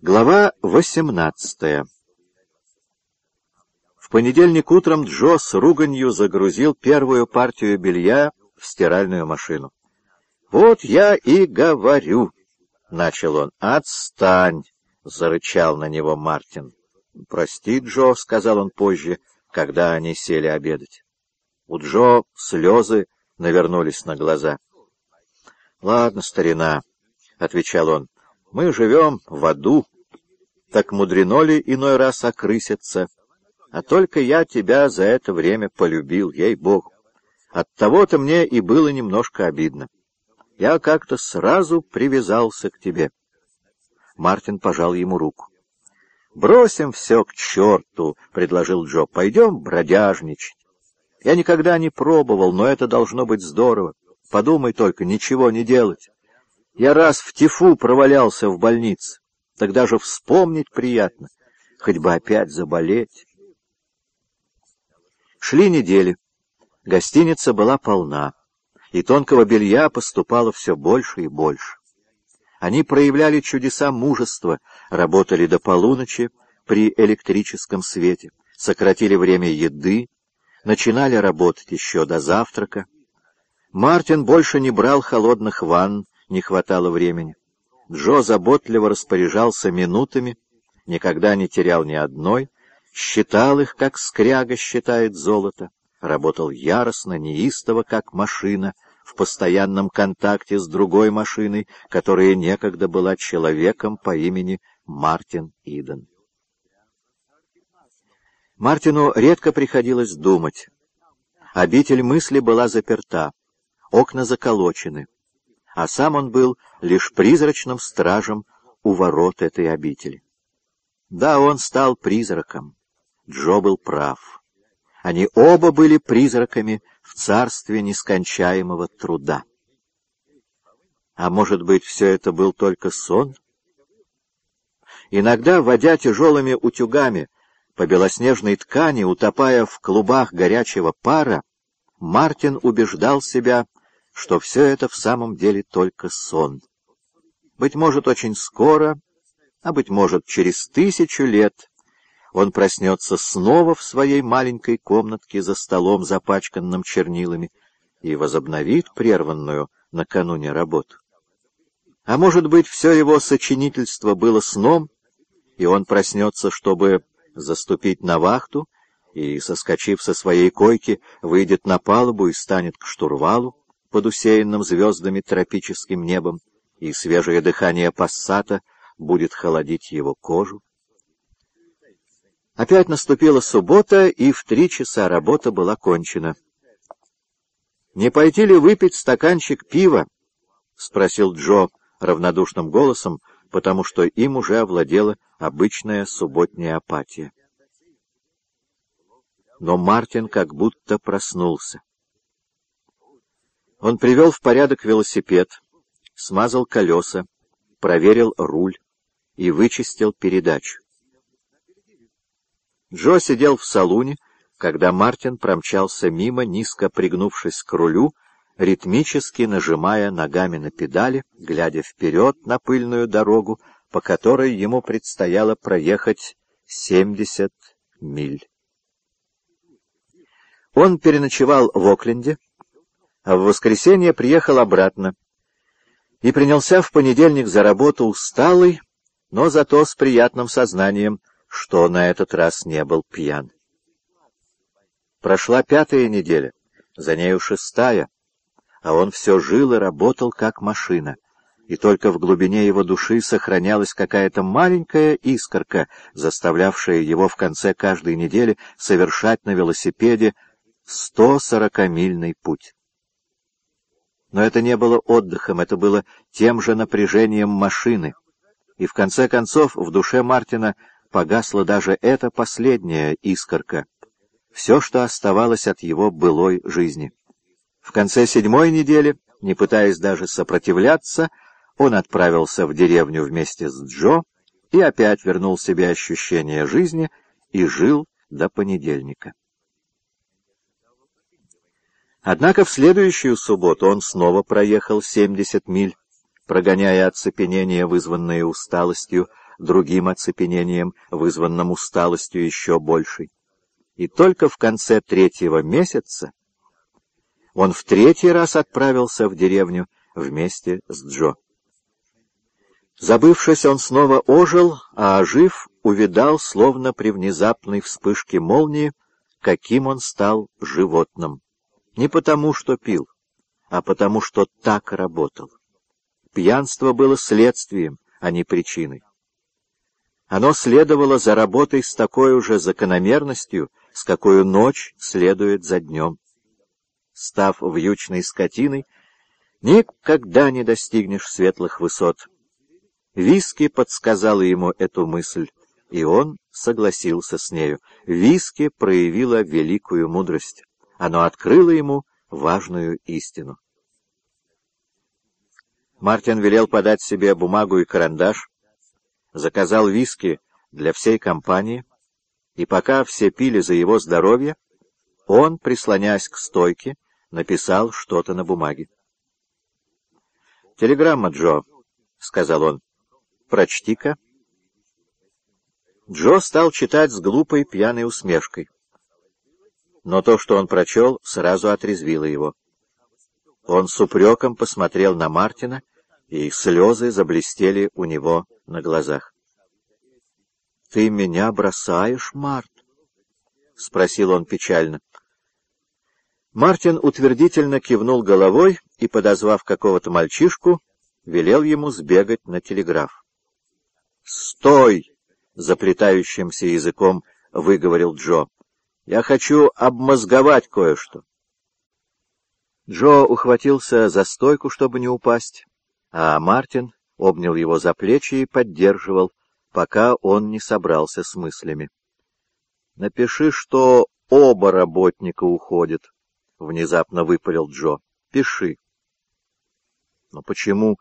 Глава 18. В понедельник утром Джо с руганью загрузил первую партию белья в стиральную машину. «Вот я и говорю», — начал он. «Отстань», — зарычал на него Мартин. «Прости, Джо», — сказал он позже, когда они сели обедать. У Джо слезы навернулись на глаза. «Ладно, старина», — отвечал он, — «мы живем в аду. Так мудрено ли иной раз окрыситься? А только я тебя за это время полюбил, ей-богу. Оттого-то мне и было немножко обидно. Я как-то сразу привязался к тебе». Мартин пожал ему руку. «Бросим все к черту», — предложил Джо. «Пойдем бродяжничать. Я никогда не пробовал, но это должно быть здорово. Подумай только, ничего не делать. Я раз в тифу провалялся в больнице. Тогда же вспомнить приятно, хоть бы опять заболеть». Шли недели. Гостиница была полна, и тонкого белья поступало все больше и больше. Они проявляли чудеса мужества, работали до полуночи при электрическом свете, сократили время еды, начинали работать еще до завтрака. Мартин больше не брал холодных ванн, не хватало времени. Джо заботливо распоряжался минутами, никогда не терял ни одной, считал их, как скряга считает золото, работал яростно, неистово, как машина, в постоянном контакте с другой машиной, которая некогда была человеком по имени Мартин Иден. Мартину редко приходилось думать. Обитель мысли была заперта, окна заколочены, а сам он был лишь призрачным стражем у ворот этой обители. Да, он стал призраком. Джо был прав. Они оба были призраками в царстве нескончаемого труда. А может быть, все это был только сон? Иногда, водя тяжелыми утюгами по белоснежной ткани, утопая в клубах горячего пара, Мартин убеждал себя, что все это в самом деле только сон. Быть может, очень скоро, а быть может, через 1000 лет, он проснется снова в своей маленькой комнатке за столом, запачканным чернилами, и возобновит прерванную накануне работу. А может быть, все его сочинительство было сном, и он проснется, чтобы заступить на вахту, и, соскочив со своей койки, выйдет на палубу и станет к штурвалу под усеянным звездами тропическим небом, и свежее дыхание пассата будет холодить его кожу. Опять наступила суббота, и в 3 часа работа была кончена. «Не пойти ли выпить стаканчик пива?» — спросил Джо равнодушным голосом, потому что им уже овладела обычная субботняя апатия. Но Мартин как будто проснулся. Он привел в порядок велосипед, смазал колеса, проверил руль и вычистил передачу. Джо сидел в салуне, когда Мартин промчался мимо, низко пригнувшись к рулю, ритмически нажимая ногами на педали, глядя вперед на пыльную дорогу, по которой ему предстояло проехать 70 миль. Он переночевал в Окленде, а в воскресенье приехал обратно и принялся в понедельник за работу усталый, но зато с приятным сознанием, что на этот раз не был пьян. Прошла 5-я неделя, за нею 6-я, а он все жил и работал как машина, и только в глубине его души сохранялась какая-то маленькая искорка, заставлявшая его в конце каждой недели совершать на велосипеде 140-мильный путь. Но это не было отдыхом, это было тем же напряжением машины, и в конце концов в душе Мартина погасла даже эта последняя искорка, все, что оставалось от его былой жизни. В конце 7-й недели, не пытаясь даже сопротивляться, он отправился в деревню вместе с Джо и опять вернул себе ощущение жизни и жил до понедельника. Однако в следующую субботу он снова проехал 70 миль, прогоняя оцепенение, вызванное усталостью, другим оцепенением, вызванным усталостью еще большей. И только в конце 3-го месяца он в 3-й раз отправился в деревню вместе с Джо. Забывшись, он снова ожил, а ожив, увидал, словно при внезапной вспышке молнии, каким он стал животным. Не потому, что пил, а потому, что так работал. Пьянство было следствием, а не причиной. Оно следовало за работой с такой же закономерностью, с какой ночь следует за днем. Став вьючной скотиной, никогда не достигнешь светлых высот. Виски подсказала ему эту мысль, и он согласился с нею. Виски проявила великую мудрость. Оно открыло ему важную истину. Мартин велел подать себе бумагу и карандаш, заказал виски для всей компании, и пока все пили за его здоровье, он, прислонясь к стойке, написал что-то на бумаге. «Телеграмма, Джо», — сказал он. «Прочти-ка». Джо стал читать с глупой пьяной усмешкой. Но то, что он прочел, сразу отрезвило его. Он с упреком посмотрел на Мартина, и слезы заблестели у него на глазах. «Ты меня бросаешь, Март?» — спросил он печально. Мартин утвердительно кивнул головой и, подозвав какого-то мальчишку, велел ему сбегать на телеграф. «Стой!» — заплетающимся языком выговорил Джо. «Я хочу обмозговать кое-что». Джо ухватился за стойку, чтобы не упасть, а Мартин обнял его за плечи и поддерживал, пока он не собрался с мыслями. «Напиши, что оба работника уходят», — внезапно выпалил Джо. «Пиши». «Но почему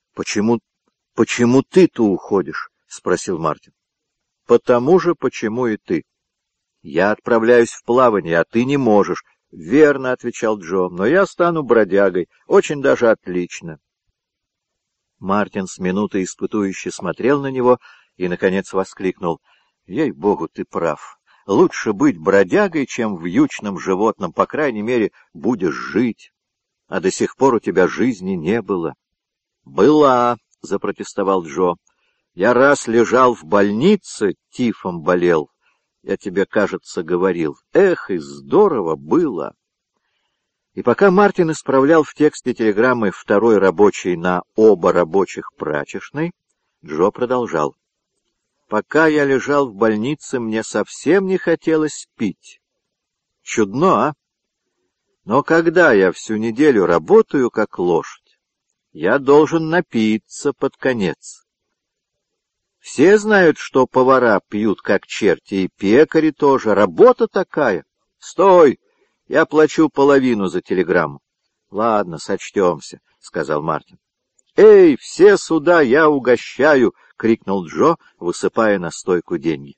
ты-то уходишь?» — спросил Мартин. «Потому же, почему и ты. Я отправляюсь в плавание, а ты не можешь». «Верно», — отвечал Джо, — «но я стану бродягой. Очень даже отлично». Мартин с минутой испытующе смотрел на него и, наконец, воскликнул. «Ей-богу, ты прав. Лучше быть бродягой, чем вьючным животным. По крайней мере, будешь жить. А до сих пор у тебя жизни не было». «Была», — запротестовал Джо. «Я раз лежал в больнице, тифом болел. Я тебе, кажется, говорил. Эх, и здорово было». И пока Мартин исправлял в тексте телеграммы второй рабочий на оба рабочих прачечной, Джо продолжал. «Пока я лежал в больнице, мне совсем не хотелось пить. Чудно, а? Но когда я всю неделю работаю, как лошадь, я должен напиться под конец. Все знают, что повара пьют как черти, и пекари тоже. Работа такая. Стой! Я плачу половину за телеграмму». «Ладно, сочтемся», — сказал Мартин. «Эй, все сюда, я угощаю!» — крикнул Джо, высыпая на стойку деньги.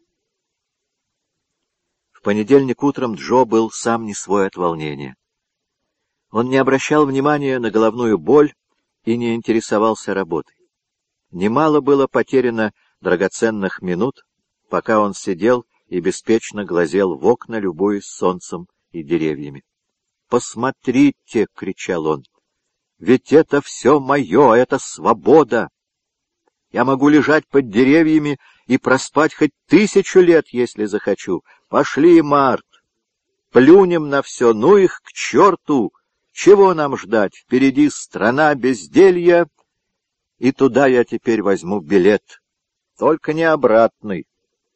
В понедельник утром Джо был сам не свой от волнения. Он не обращал внимания на головную боль и не интересовался работой. Немало было потеряно драгоценных минут, пока он сидел и беспечно глазел в окна, любуясь солнцем и деревьями. «Посмотрите!» — кричал он. «Ведь это все мое, это свобода! Я могу лежать под деревьями и проспать хоть 1000 лет, если захочу. Пошли, Март! Плюнем на все, ну их к черту! Чего нам ждать? Впереди страна безделья, и туда я теперь возьму билет. Только не обратный».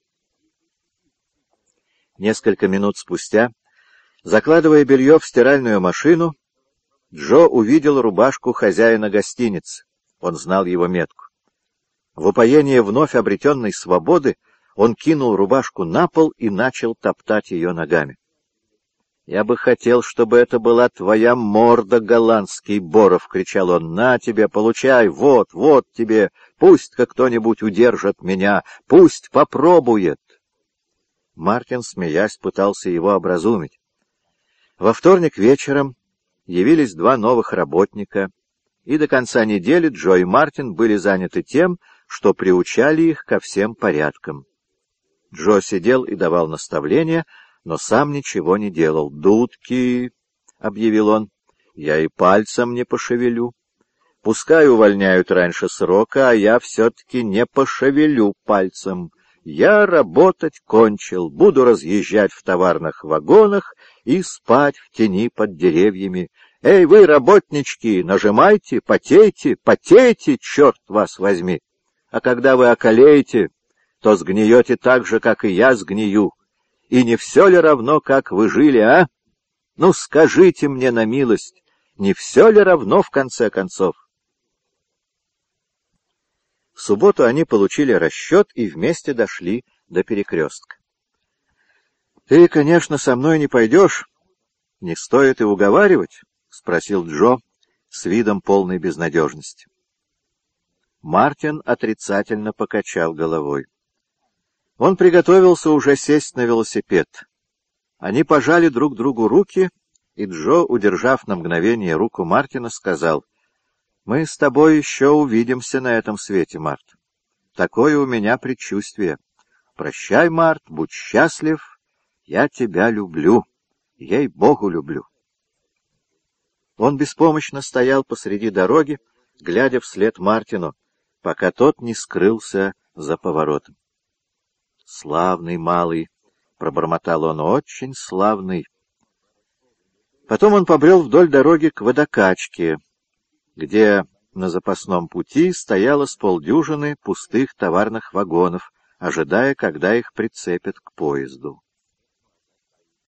Несколько минут спустя, закладывая белье в стиральную машину, Джо увидел рубашку хозяина гостиницы. Он знал его метку. В упоении вновь обретенной свободы он кинул рубашку на пол и начал топтать ее ногами. «Я бы хотел, чтобы это была твоя морда, голландский Боров!» — кричал он. «На тебе, получай! Вот, вот тебе! Пусть-ка кто-нибудь удержит меня! Пусть попробует!» Мартин, смеясь, пытался его образумить. Во вторник вечером явились 2 новых работника, и до конца недели Джо и Мартин были заняты тем, что приучали их ко всем порядкам. Джо сидел и давал наставления, но сам ничего не делал. «Дудки», — объявил он, — «я и пальцем не пошевелю. Пускай увольняют раньше срока, а я все-таки не пошевелю пальцем. Я работать кончил, буду разъезжать в товарных вагонах и спать в тени под деревьями. Эй, вы, работнички, нажимайте, потейте, потейте, черт вас возьми! А когда вы околеете, то сгниете так же, как и я сгнию. И не все ли равно, как вы жили, а? Ну, скажите мне на милость, не все ли равно в конце концов?» В субботу они получили расчет и вместе дошли до перекрестка. — Ты, конечно, со мной не пойдешь. Не стоит и уговаривать, — спросил Джо с видом полной безнадежности. Мартин отрицательно покачал головой. Он приготовился уже сесть на велосипед. Они пожали друг другу руки, и Джо, удержав на мгновение руку Мартина, сказал: «Мы с тобой еще увидимся на этом свете, Март. Такое у меня предчувствие. Прощай, Март, будь счастлив. Я тебя люблю. Ей-богу, люблю». Он беспомощно стоял посреди дороги, глядя вслед Мартину, пока тот не скрылся за поворотом. «Славный малый», — пробормотал он, — «очень славный». Потом он побрел вдоль дороги к водокачке, где на запасном пути стояло с полдюжины пустых товарных вагонов, ожидая, когда их прицепят к поезду.